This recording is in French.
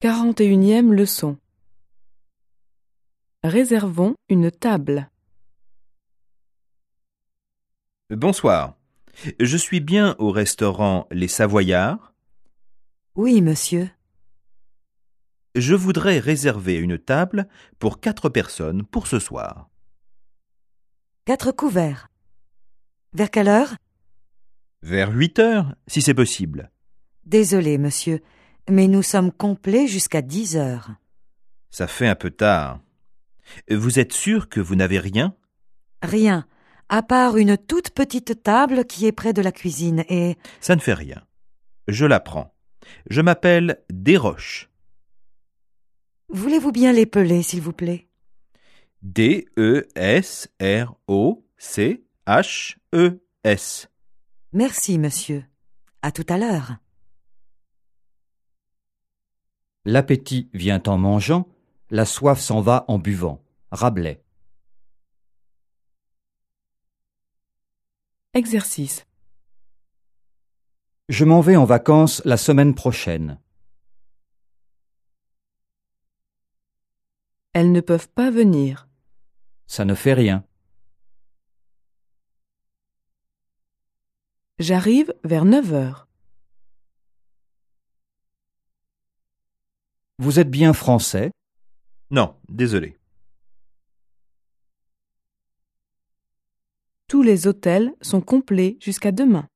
41e leçon. Réservons une table. Bonsoir. Je suis bien au restaurant Les Savoyards. Oui, monsieur. Je voudrais réserver une table pour 4 personnes pour ce soir. 4 couverts. Vers quelle heure? Vers 8 heures, si c'est possible. Désolé, monsieur, mais nous sommes complets jusqu'à 10 heures. Ça fait un peu tard. Vous êtes sûr que vous n'avez rien? Rien, à part une toute petite table qui est près de la cuisine et... Ça ne fait rien. Je la prends. Je m'appelle Desroches. Voulez-vous bien l'épeler, s'il vous plaît? Desroches. Merci, monsieur. À tout à l'heure. L'appétit vient en mangeant, la soif s'en va en buvant. Rabelais. Exercice. Je m'en vais en vacances la semaine prochaine. Elles ne peuvent pas venir. Ça ne fait rien. J'arrive vers 9 heures. Vous êtes bien français? Non, désolé. Tous les hôtels sont complets jusqu'à demain.